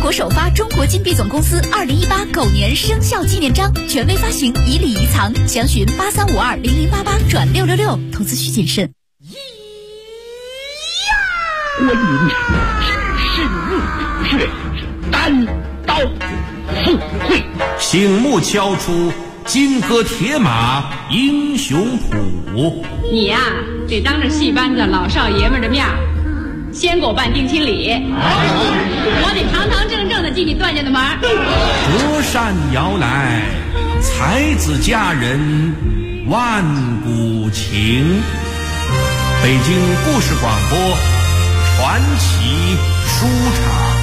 国首发中国金币总公司2018狗年生肖纪念章，权威发行，以礼仪藏，详询83520088转666，投资需谨慎。 关云长只身入虎穴，单刀赴会， 醒目敲出金戈铁马英雄谱。 你呀，得当着戏班子老少爷们的面先给我办定亲礼，我得堂堂正正的进你段家的门。 隔山遥来，才子佳人万古情。北京故事广播传奇书场。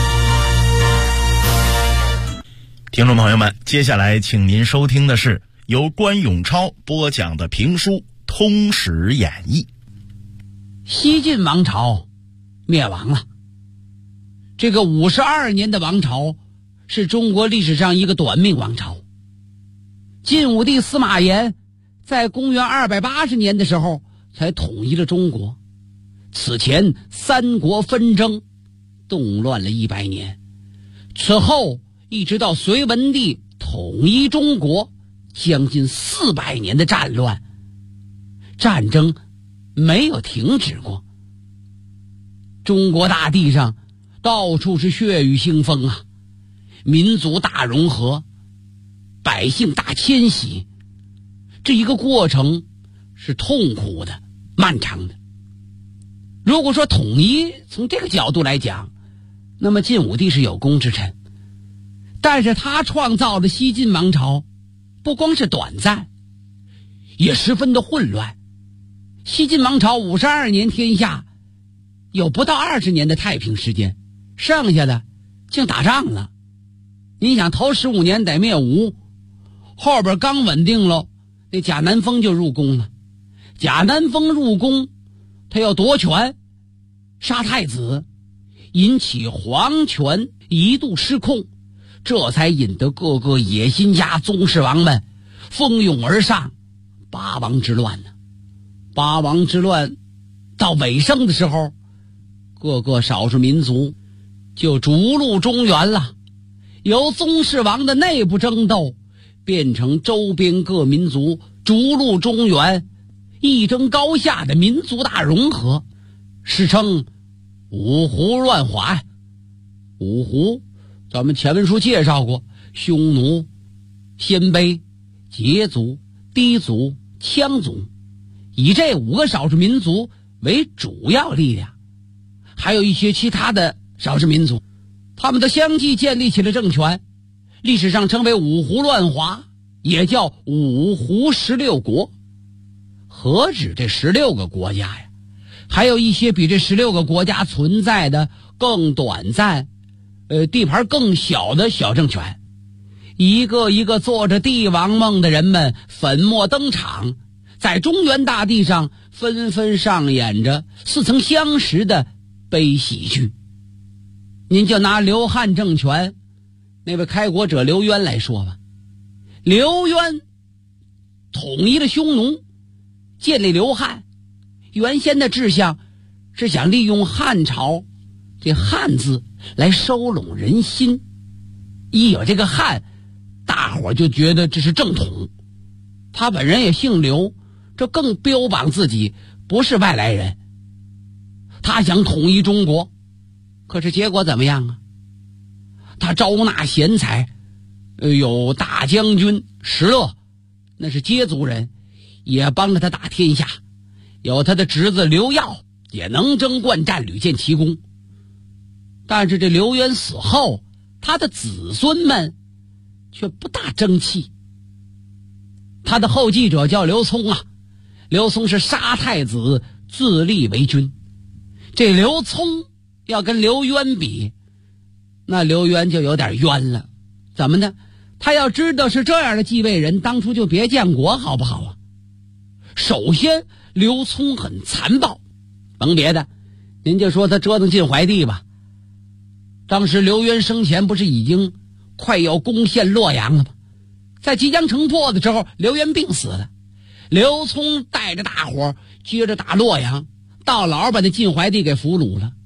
听众朋友们，接下来请您收听的是由关永超播讲的评书《通史演义》。 西晋王朝灭亡了。这个52年的王朝是中国历史上一个短命王朝。晋武帝司马炎在公元280年的时候才统一了中国，此前三国纷争动乱了100年，此后一直到隋文帝统一中国，将近400年的战乱，战争没有停止过。中国大地上到处是血雨腥风啊，民族大融合，百姓大迁徙，这一个过程是痛苦的、漫长的。如果说统一从这个角度来讲，那么晋武帝是有功之臣，但是他创造的西晋王朝不光是短暂，也十分的混乱。西晋王朝52年天下，有不到20年的太平时间，剩下的竟打仗了。你想头15年得灭吴，后边刚稳定了，那贾南风就入宫了。贾南风入宫，他要夺权，杀太子，引起皇权一度失控，这才引得各个野心家宗室王们蜂拥而上，八王之乱呢。八王之乱到尾声的时候，各个少数民族就逐鹿中原了，由宗室王的内部争斗变成周边各民族逐鹿中原，一争高下的民族大融合，史称五胡乱华。五胡咱们前文书介绍过，匈奴、鲜卑、羯族、氐族、羌族，以这5个少数民族为主要力量，还有一些其他的少数民族，他们都相继建立起了政权，历史上称为五胡乱华，也叫五胡16国。何止这16个国家呀，还有一些比这16个国家存在的更短暂地盘更小的小政权。一个一个做着帝王梦的人们粉墨登场，在中原大地上纷纷上演着似曾相识的悲喜剧。您就拿刘汉政权那位开国者刘渊来说吧，刘渊统一了匈奴，建立刘汉，原先的志向是想利用汉朝这汉字来收拢人心，一有这个汉，大伙就觉得这是正统。他本人也姓刘，这更标榜自己不是外来人。他想统一中国，可是结果怎么样啊？他招纳贤才，有大将军石勒，那是羯族人，也帮着他打天下，有他的侄子刘耀，也能征惯战，屡建奇功。但是这刘渊死后，他的子孙们却不大争气。他的后继者叫刘聪啊，刘聪是杀太子，自立为君。这刘聪要跟刘渊比，那刘渊就有点冤了。怎么呢？他要知道是这样的继位人，当初就别建国好不好啊？首先刘聪很残暴，甭别的，您就说他折腾晋怀帝吧。当时刘渊生前不是已经快要攻陷洛阳了吗？在即将城破的时候，刘渊病死了，刘聪带着大伙接着打洛阳，到老把那晋怀帝给俘虏了。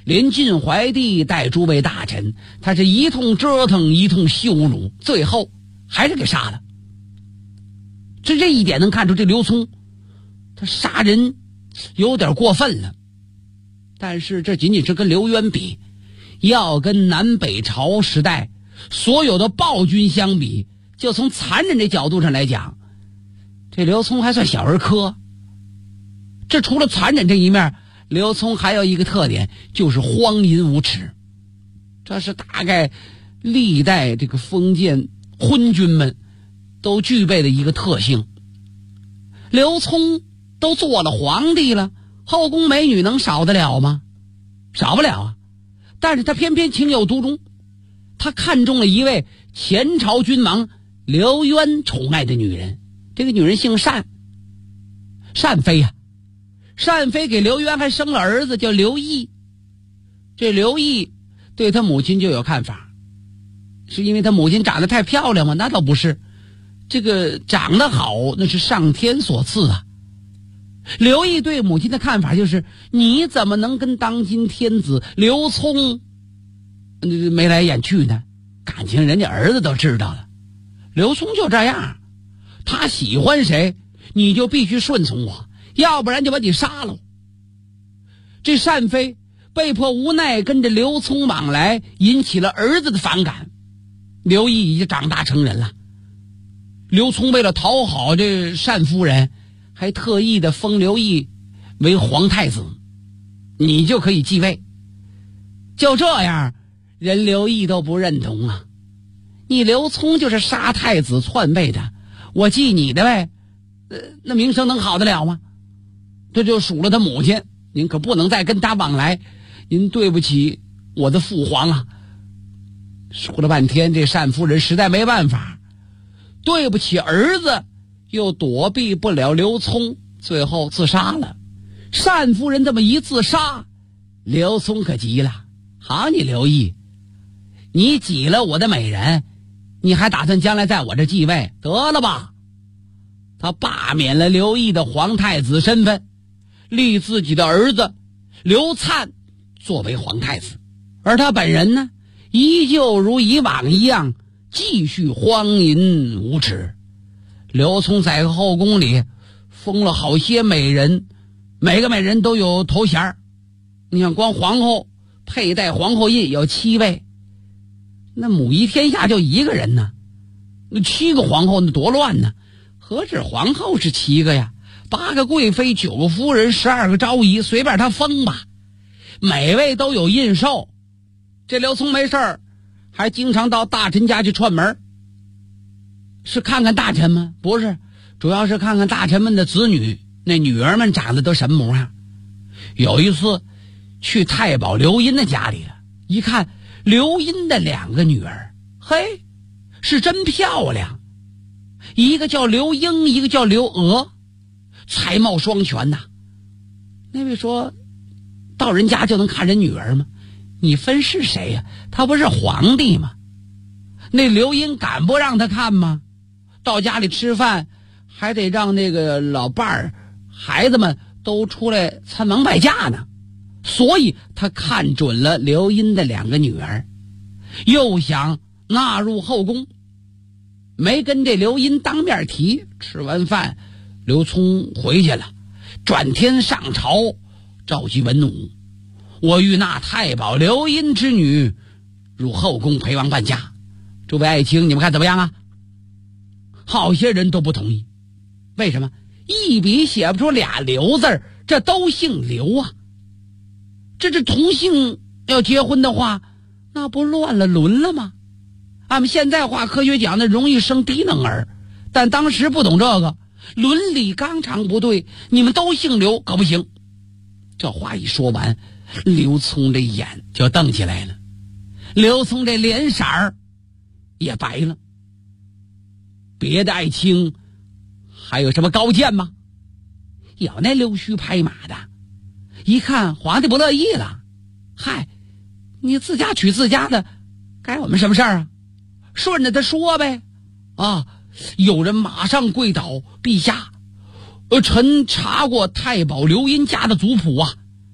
连晋怀帝带诸位大臣，他是一通折腾，一通羞辱，最后还是给杀了。这一点能看出这刘聪他杀人有点过分了。但是这仅仅是跟刘渊比，要跟南北朝时代所有的暴君相比，就从残忍这角度上来讲，这刘聪还算小儿科。这除了残忍这一面，刘聪还有一个特点，就是荒淫无耻。这是大概历代这个封建昏君们都具备的一个特性。刘聪都做了皇帝了，后宫美女能少得了吗？少不了啊。但是他偏偏情有独钟，他看中了一位前朝君王刘渊宠爱的女人。这个女人姓单，单妃啊。单妃给刘渊还生了儿子叫刘毅。这刘毅对他母亲就有看法，是因为他母亲长得太漂亮吗？那倒不是，这个长得好那是上天所赐啊。刘毅对母亲的看法就是，你怎么能跟当今天子刘聪眉来眼去呢？感情人家儿子都知道了。刘聪就这样，他喜欢谁你就必须顺从我，要不然就把你杀了。这单妃被迫无奈跟着刘聪往来，引起了儿子的反感。刘毅已经长大成人了，刘聪为了讨好这单夫人，还特意的封刘毅为皇太子，你就可以继位。就这样，人刘毅都不认同啊！你刘聪就是杀太子篡位的，我继你的呗，那名声能好得了吗？这就数了他母亲，您可不能再跟他往来，您对不起我的父皇啊！说了半天，这单夫人实在没办法，对不起儿子，又躲避不了刘聪，最后自杀了。单夫人这么一自杀，刘聪可急了。好你刘毅，你挤了我的美人，你还打算将来在我这继位？得了吧！他罢免了刘毅的皇太子身份，立自己的儿子刘粲作为皇太子，而他本人呢，依旧如以往一样继续荒淫无耻。刘聪在后宫里封了好些美人，每个美人都有头衔。你看光皇后佩戴皇后印有7位，那母仪天下就一个人呢，那7个皇后那多乱呢？何止皇后是7个呀，8个贵妃，9个夫人，12个昭仪，随便他封吧，每位都有印绶。这刘聪没事儿还经常到大臣家去串门，是看看大臣吗？不是，主要是看看大臣们的子女，那女儿们长得都什么模样。有一次去太保刘英的家里了，一看刘英的2个女儿，嘿，是真漂亮，一个叫刘英，一个叫刘娥，才貌双全呐。那位说，到人家就能看人女儿吗？你分是谁呀？他不是皇帝吗？那刘英敢不让他看吗？到家里吃饭还得让那个老伴儿孩子们都出来参王拜驾呢。所以他看准了刘英的2个女儿，又想纳入后宫，没跟这刘英当面提。吃完饭刘聪回去了，转天上朝召集文武，我欲纳太保刘英之女入后宫陪王伴驾。诸位爱卿，你们看怎么样啊？好些人都不同意。为什么？一笔写不出俩刘字，这都姓刘啊。这同姓要结婚的话，那不乱了伦了吗？俺们现在话科学讲的容易生低能儿，但当时不懂这个，伦理纲常不对，你们都姓刘可不行。这话一说完，刘聪这眼就瞪起来了，刘聪这脸色儿也白了。别的爱卿还有什么高见吗？有那溜须拍马的，一看皇帝不乐意了，嗨，你自家娶自家的，该我们什么事儿啊？顺着他说呗。啊，有人马上跪倒，陛下，臣查过太保刘英家的族谱啊，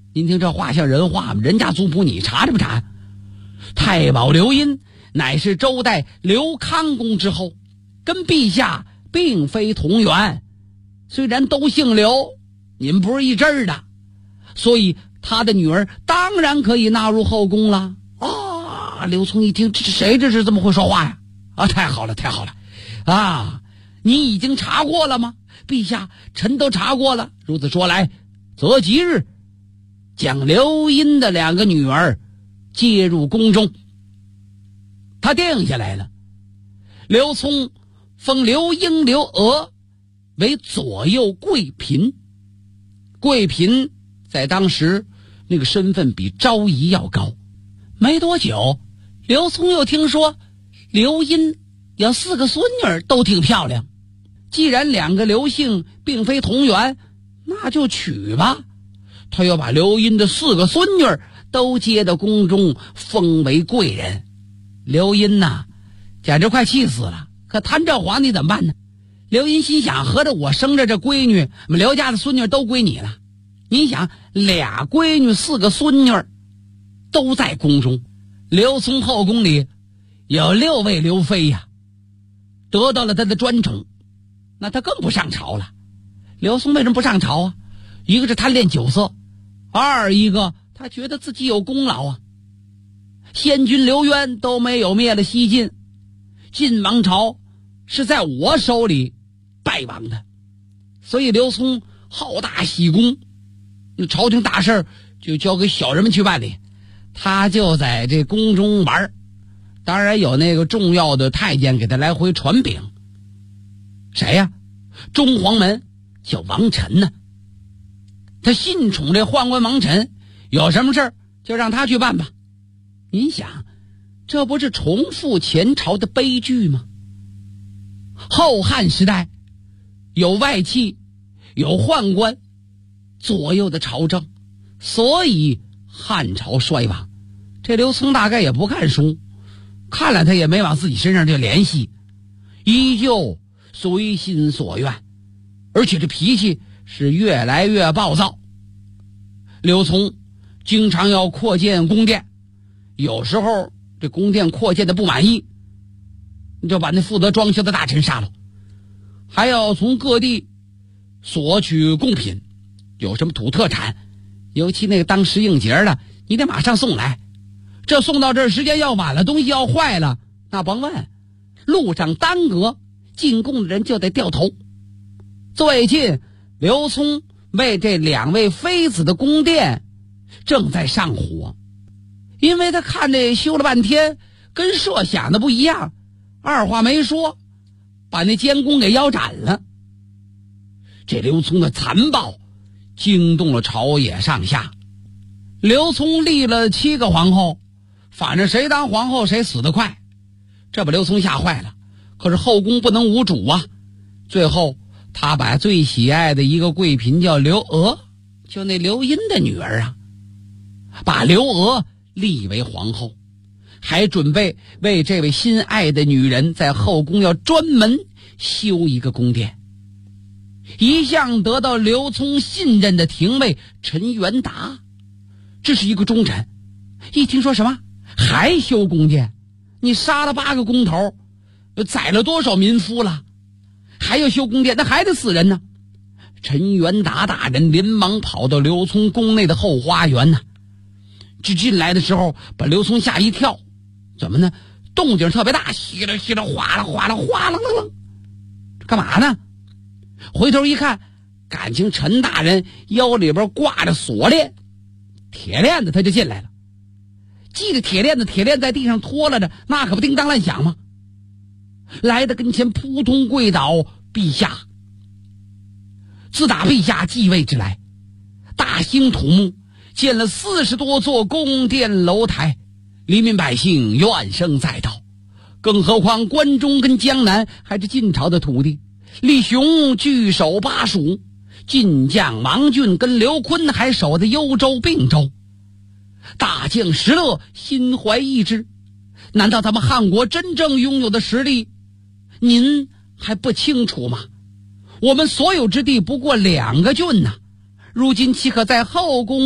您听这话像人话吗？人家族谱你查不查？太保刘因乃是周代刘康公之后，跟陛下并非同源，虽然都姓刘，你们不是一支儿的，所以他的女儿当然可以纳入后宫了。刘聪一听，谁这是这么会说话呀？太好了太好了啊！你已经查过了吗？陛下，臣都查过了。如此说来，择吉日将刘因的2个女儿接入宫中。他定下来了，刘聪封刘英、刘娥为左右贵嫔。贵嫔在当时那个身份比昭仪要高。没多久，刘聪又听说刘因有4个孙女都挺漂亮，既然2个刘姓并非同源，那就娶吧。他又把刘因的4个孙女都接到宫中，封为贵人。刘因呐，简直快气死了。可贪这皇帝怎么办呢？刘因心想，合着我生着这闺女，我们刘家的孙女都归你了。你想，2闺女4个孙女都在宫中，刘聪后宫里有6位刘妃呀，得到了他的专宠，那他更不上朝了。刘聪为什么不上朝啊？一个是贪恋酒色，二一个他觉得自己有功劳啊。先君刘渊都没有灭了西晋，晋王朝是在我手里败亡的，所以刘聪好大喜功，那朝廷大事就交给小人们去办理，他就在这宫中玩。当然有那个重要的太监给他来回传禀。谁呀？中黄门叫王臣呢。他信宠这宦官王臣，有什么事就让他去办吧。您想，这不是重复前朝的悲剧吗？后汉时代有外戚，有宦官左右的朝政，所以汉朝衰亡。这刘聪大概也不看书，看了他也没往自己身上就联系，依旧随心所愿，而且这脾气是越来越暴躁。刘聪经常要扩建宫殿，有时候这宫殿扩建的不满意，你就把那负责装修的大臣杀了，还要从各地索取贡品，有什么土特产，尤其那个当时应节的，你得马上送来。这送到这儿时间要晚了，东西要坏了，那甭问，路上耽搁，进贡的人就得掉头。最近刘聪为这2位妃子的宫殿正在上火，因为他看这修了半天跟设想的不一样，二话没说把那监工给腰斩了。这刘聪的残暴惊动了朝野上下。刘聪立了7个皇后，反正谁当皇后谁死得快，这把刘聪吓坏了。可是后宫不能无主啊，最后他把最喜爱的一个贵嫔叫刘娥，就那刘因的女儿啊，把刘娥立为皇后，还准备为这位心爱的女人在后宫要专门修一个宫殿。一向得到刘聪信任的廷尉陈元达，这是一个忠臣，一听说什么还修宫殿，你杀了8个工头，宰了多少民夫了，还要修宫殿，那还得死人呢。陈元达大人连忙跑到刘聪宫内的后花园呢，这进来的时候把刘聪吓一跳，怎么呢？动静特别大，稀了稀了，哗啦哗啦，哗啦啦啦，干嘛呢？回头一看，感情陈大人腰里边挂着锁链，铁链子，他就进来了。系着铁链子，铁链在地上拖拉着，那可不叮当乱响吗？来到跟前扑通跪倒，陛下。自打陛下继位之来，大兴土木，建了40多座宫殿楼台，黎民百姓怨声载道。更何况关中跟江南还是晋朝的土地，李雄据守巴蜀，晋将王浚跟刘琨还守在幽州并州。大将石勒心怀异志，难道咱们汉国真正拥有的实力您还不清楚吗？我们所有之地不过2个郡呐，如今岂可在后宫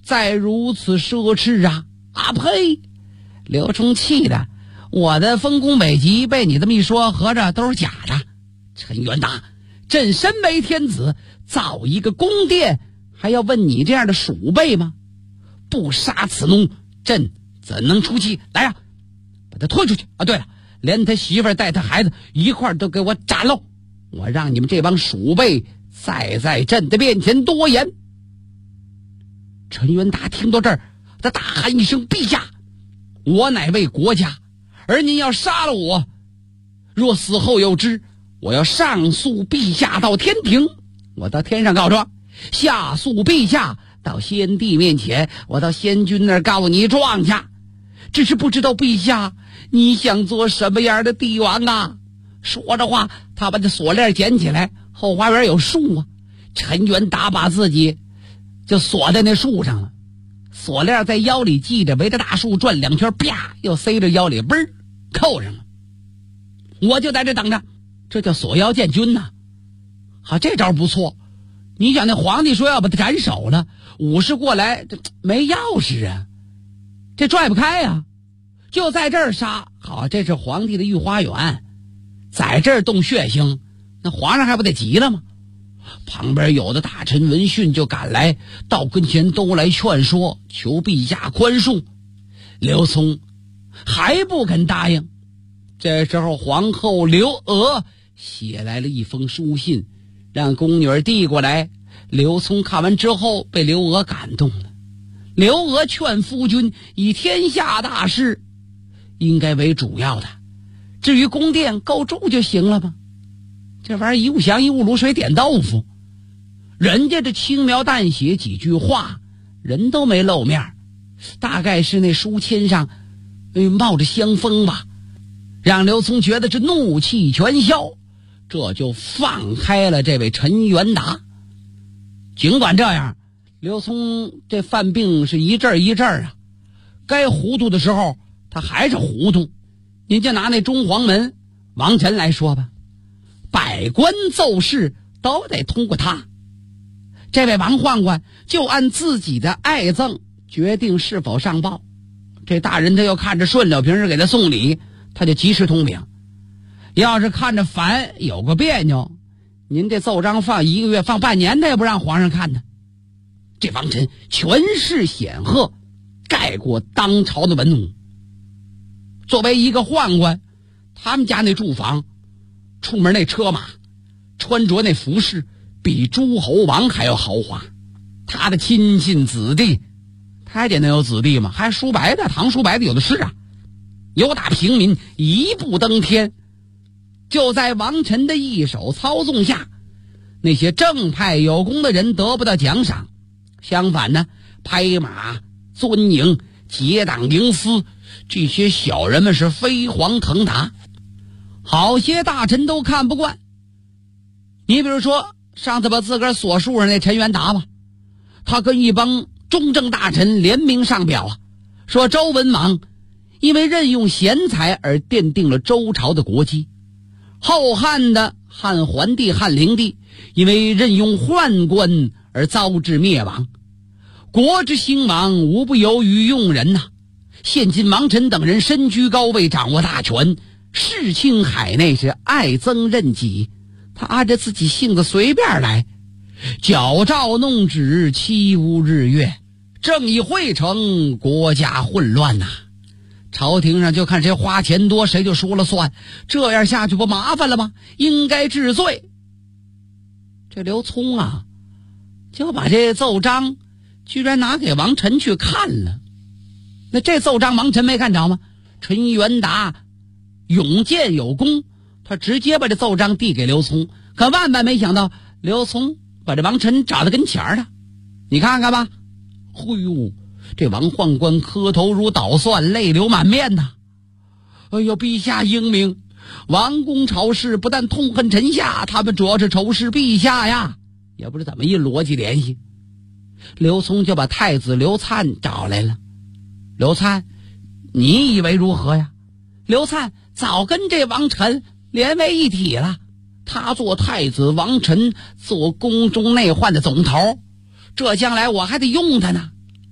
再如此奢侈啊！啊呸！刘冲气的，我的丰功伟绩被你这么一说，合着都是假的。陈元达，朕身为天子，造一个宫殿，还要问你这样的鼠辈吗？不杀此奴，朕怎能出气？来呀，把他推出去啊！对了，连他媳妇带他孩子一块都给我斩喽！我让你们这帮鼠辈再在朕的面前多言。陈元达听到这儿，他大喊一声：陛下，我乃为国家，而您要杀了我，若死后有知，我要上诉陛下到天庭，我到天上告状，下诉陛下到先帝面前，我到先君那儿告你状去。只是不知道陛下你想做什么样的帝王啊？说着话，他把这锁链捡起来，后花园有树啊，陈元达把自己就锁在那树上了，锁链在腰里系着，围着大树转2圈，啪又塞着腰里，嘣扣上了。我就在这等着，这叫锁腰见君呐。好，这招不错。你想那皇帝说要把他斩首了，武士过来这没钥匙啊，这拽不开啊，就在这儿杀。好，这是皇帝的御花园，在这儿动血腥，那皇上还不得急了吗？旁边有的大臣闻讯就赶来，到跟前都来劝说，求陛下宽恕。刘聪还不肯答应。这时候皇后刘娥写来了一封书信，让宫女递过来。刘聪看完之后被刘娥感动了。刘娥劝夫君以天下大事应该为主要的，至于宫殿够住就行了吗？这玩意儿一物降一物卤水点豆腐，人家这轻描淡写几句话，人都没露面，大概是那书签上冒着香风吧，让刘聪觉得这怒气全消，这就放开了这位陈元达。尽管这样，刘聪这犯病是一阵一阵啊，该糊涂的时候他还是糊涂。您就拿那中黄门王晨来说吧，百官奏事都得通过他。这位王宦官就按自己的爱憎决定是否上报。这大人他又看着顺了，平时给他送礼，他就及时通禀。要是看着烦，有个别扭，您这奏章放1个月放半年，他也不让皇上看呢。这王晨权势显赫，盖过当朝的文武。作为一个宦官，他们家那住房，出门那车马，穿着那服饰，比诸侯王还要豪华。他的亲信子弟，太监能有子弟吗？还叔伯的，堂叔伯的有的是啊。有打平民一步登天。就在王晨的一手操纵下，那些正派有功的人得不到奖赏，相反呢，拍马尊营结党营私，这些小人们是飞黄腾达，好些大臣都看不惯。你比如说上次把自个儿锁树上那陈元达吧，他跟一帮中正大臣联名上表啊，说周文王因为任用贤才而奠定了周朝的国基，后汉的汉桓帝汉灵帝因为任用宦官而遭致灭亡，国之兴亡无不由于用人呐。现今王晨等人身居高位，掌握大权，世倾海内，是爱憎任己，他按着自己性子随便来，矫诏弄旨，欺污日月，正义汇成，国家混乱呐。朝廷上就看谁花钱多谁就说了算，这样下去不麻烦了吗？应该治罪。这刘聪啊，就把这奏章居然拿给王晨去看了。那这奏章王晨没看着吗？陈元达勇健有功，他直接把这奏章递给刘聪，可万万没想到刘聪把这王晨找到跟前儿了。你看看吧，嘿呦，这王宦官磕头如捣蒜，泪流满面呐。哎呦，陛下英明，王公朝士不但痛恨臣下，他们主要是仇视陛下呀。也不知怎么一逻辑联系，刘聪就把太子刘粲找来了。刘粲，你以为如何呀？刘粲早跟这王晨连为一体了，他做太子，王晨做宫中内患的总头，这将来我还得用他呢。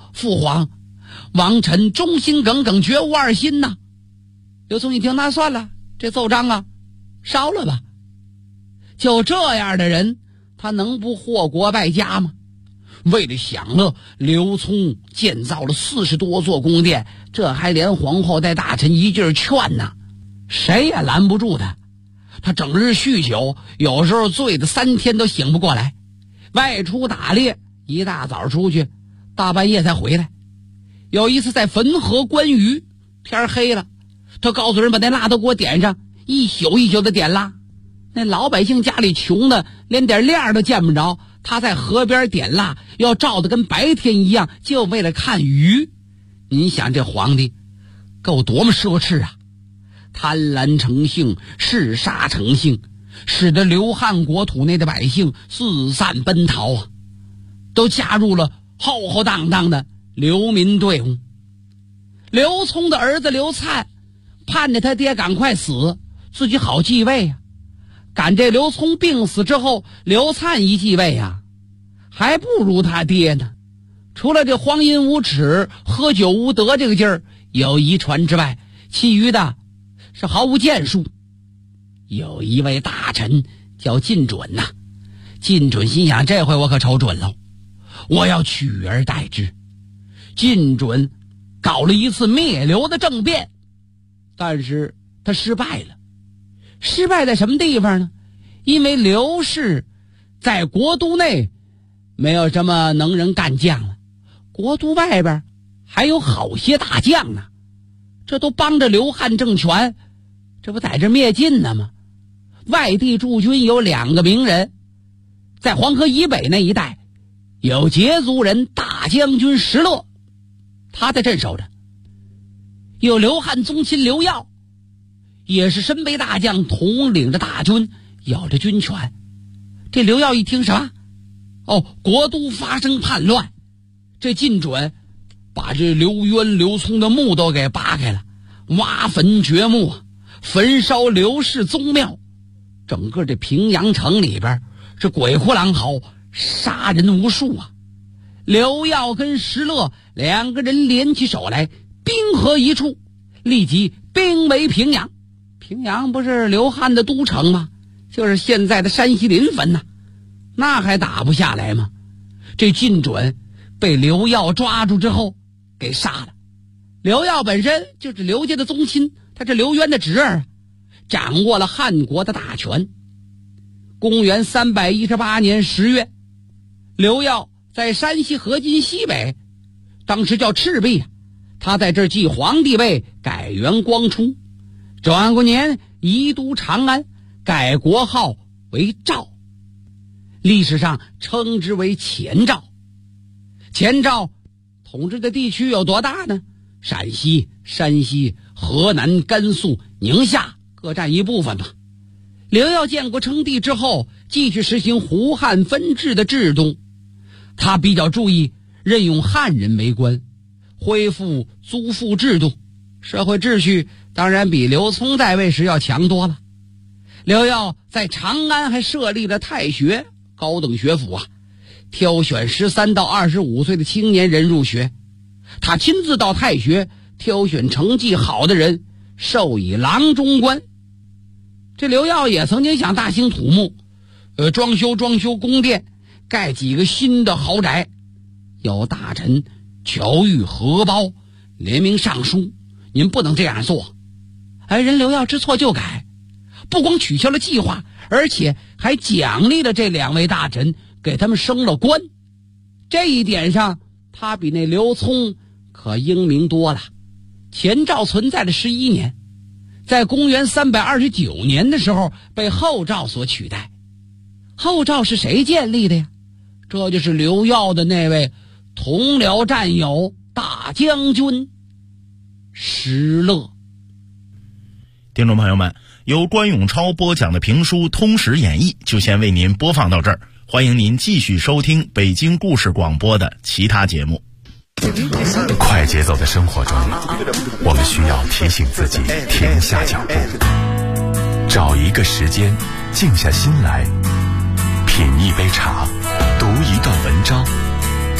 父皇，王臣忠心耿耿，绝无二心呐。刘聪一听，那算了，这奏章啊烧了吧。就这样的人，他能不祸国败家吗？为了享乐，刘聪建造了40多座宫殿，这还连皇后带大臣一劲儿劝呢，谁也拦不住他。他整日酗酒，有时候醉得3天都醒不过来，外出打猎，一大早出去，大半夜才回来。有一次在汾河观鱼，天黑了，他告诉人把那蜡都给我点上，一宿一宿的点蜡。那老百姓家里穷的连点亮都见不着，他在河边点蜡，要照得跟白天一样，就为了看鱼。你想这皇帝够多么奢侈啊！贪婪成性，嗜杀成性，使得刘汉国土内的百姓四散奔逃啊，都加入了浩浩荡荡的流民队伍。刘聪的儿子刘灿盼着他爹赶快死，自己好继位啊。赶这刘聪病死之后，刘灿一继位啊，还不如他爹呢。除了这荒淫无耻、喝酒无德这个劲儿有遗传之外，其余的是毫无建树。有一位大臣叫晋准呐，晋准心想，这回我可瞅准了，我要取而代之。晋准搞了一次灭刘的政变，但是他失败了。失败在什么地方呢？因为刘氏在国都内没有什么能人干将了，国都外边还有好些大将呢，这都帮着刘汉政权，这不在这灭晋呢吗？外地驻军有2个名人，在黄河以北那一带有羯族人大将军石勒，他在镇守着；有刘汉宗亲刘耀，也是身为大将，统领着大军，有着军权。这刘耀一听什么？国都发生叛乱，这晋准把这刘渊、刘聪的墓都给扒开了，挖坟掘墓，焚烧刘氏宗庙。整个这平阳城里边是鬼哭狼嚎，杀人无数啊。刘耀跟石勒2个人联起手来，兵合一处，立即兵围平阳。平阳不是刘汉的都城吗？就是现在的山西临汾呐，那还打不下来吗？这晋准被刘耀抓住之后给杀了。刘耀本身就是刘家的宗亲，他是刘渊的侄儿，掌握了汉国的大权。公元318年10月，刘耀在山西河津西北，当时叫赤壁，他在这儿继皇帝位，改元光初。转过年移都长安，改国号为赵，历史上称之为前赵。前赵统治的地区有多大呢？陕西、山西、河南、甘肃、宁夏各占一部分吧。刘耀建国称帝之后，继续实行胡汉分治的制度，他比较注意任用汉人为官，恢复租赋制度，社会秩序当然比刘聪在位时要强多了。刘耀在长安还设立了太学，高等学府啊，挑选13到25岁的青年人入学。他亲自到太学挑选成绩好的人，授以郎中官。这刘耀也曾经想大兴土木，装修宫殿，盖几个新的豪宅。有大臣乔玉、荷包联名上书，您不能这样做。人刘耀知错就改，不光取消了计划，而且还奖励了这2位大臣，给他们升了官。这一点上他比那刘聪可英明多了。前赵存在了11年，在公元329年的时候被后赵所取代。后赵是谁建立的呀？这就是刘耀的那位同僚战友大将军石勒。 听众朋友们，由关永超播讲的评书《通史演义》就先为您播放到这儿，欢迎您继续收听北京故事广播的其他节目。 快节奏的生活中，我们需要提醒自己停下脚步，找一个时间静下心来，品一杯茶，读一段文章，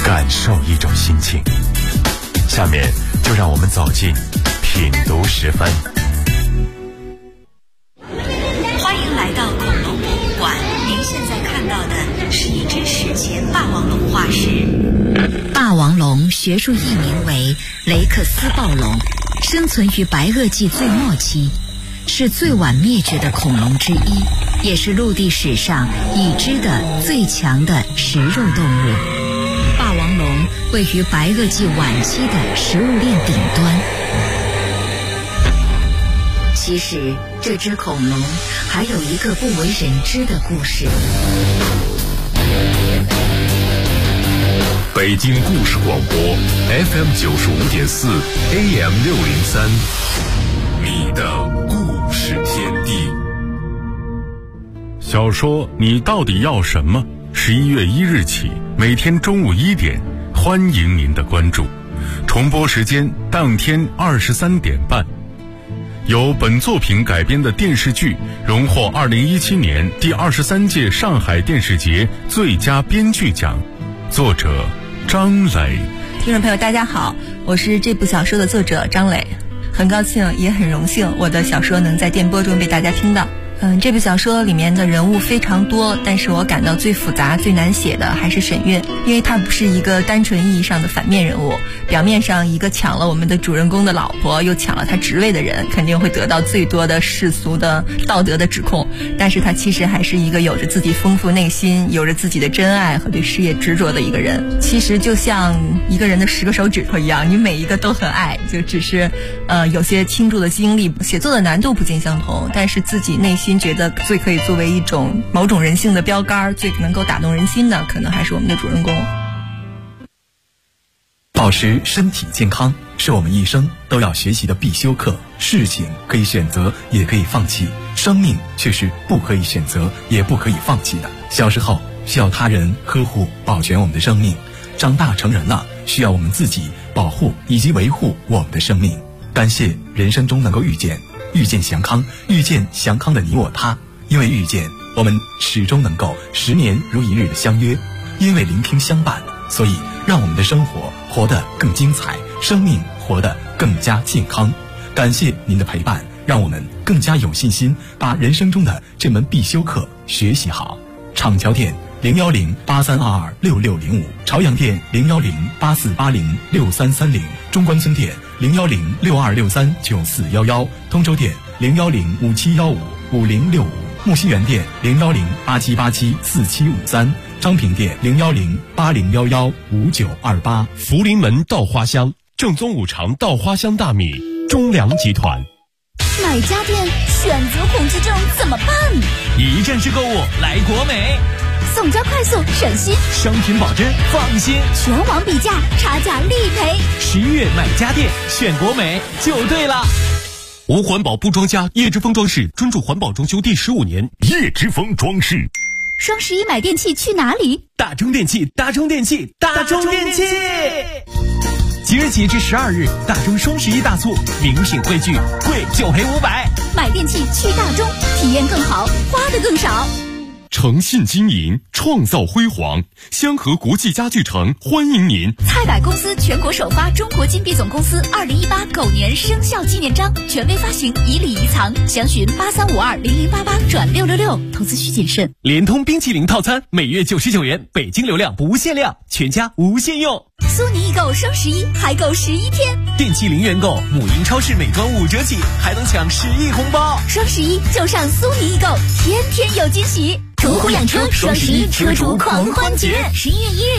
感受一种心情。下面就让我们走进品读时分。 欢迎来到恐龙博物馆，您现在看到的是一只史前霸王龙化石。霸王龙学术译名为雷克斯暴龙，生存于白垩纪最末期，是最晚灭绝的恐龙之一，也是陆地史上已知的最强的食肉动物。霸王龙位于白垩纪晚期的食物链顶端。其实这只恐龙还有一个不为人知的故事。 北京故事广播 FM 95.4 AM 603，你的故事天地。 小说你到底要什么？11月1日起，每天中午1点，欢迎您的关注。重播时间当天23点半。由本作品改编的电视剧荣获2017年第23届上海电视节最佳编剧奖，作者张磊。 听众朋友大家好，我是这部小说的作者张磊，很高兴也很荣幸我的小说能在电波中被大家听到。这部小说里面的人物非常多，但是我感到最复杂最难写的还是沈月，因为她不是一个单纯意义上的反面人物，表面上一个抢了我们的主人公的老婆又抢了他职位的人，肯定会得到最多的世俗的道德的指控，但是他其实还是一个有着自己丰富内心，有着自己的真爱和对事业执着的一个人。其实就像一个人的10个手指头一样，你每一个都很爱，就只是有些倾注的精力，写作的难度不尽相同，但是自己内心觉得最可以作为一种某种人性的标杆，最能够打动人心的，可能还是我们的主人公。 保持身体健康是我们一生都要学习的必修课。事情可以选择，也可以放弃，生命却是不可以选择，也不可以放弃的。小时候需要他人呵护保全我们的生命，长大成人了需要我们自己保护以及维护我们的生命。感谢人生中能够遇见祥康，遇见祥康的你我他。因为遇见，我们始终能够10年如一日的相约；因为聆听相伴，所以让我们的生活活得更精彩，生命活得更加健康。感谢您的陪伴，让我们更加有信心把人生中的这门必修课学习好。厂桥店01083226605，朝阳店01084806330，中关村店01062639411，通州店01057155065，木樨园店01087874753，昌平店01080115928。 福临门稻花香，正宗五常稻花香大米，中粮集团。 买家电选择恐惧症怎么办？ 一站式购物来国美， 送交快速省心， 商品保真放心， 全网比价，差价立赔。 11月买家电选国美就对了。无环保不装家，叶之峰装饰专注环保装修第15年。 叶之峰装饰。 双11买电器去哪里？ 大中电器，大中电器，大中电器。即日起至12日，大中双11大促，名品汇聚，贵就赔500。 买电器去大中，体验更好，花的更少。 诚信经营，创造辉煌。香河国际家具城欢迎您。 蔡百公司全国首发中国金币总公司2018狗年生肖纪念章，权威发行，以礼仪藏，详询83520088转666，投资需谨慎。 联通冰淇淋套餐每月99元，北京流量不限量，全家无限用。 苏宁易购双11还购11天， 电器零元购，母婴超市美妆5折起，还能抢10亿红包。 双11就上苏宁易购，天天有惊喜。途虎养车双11车主狂欢节，11月1日。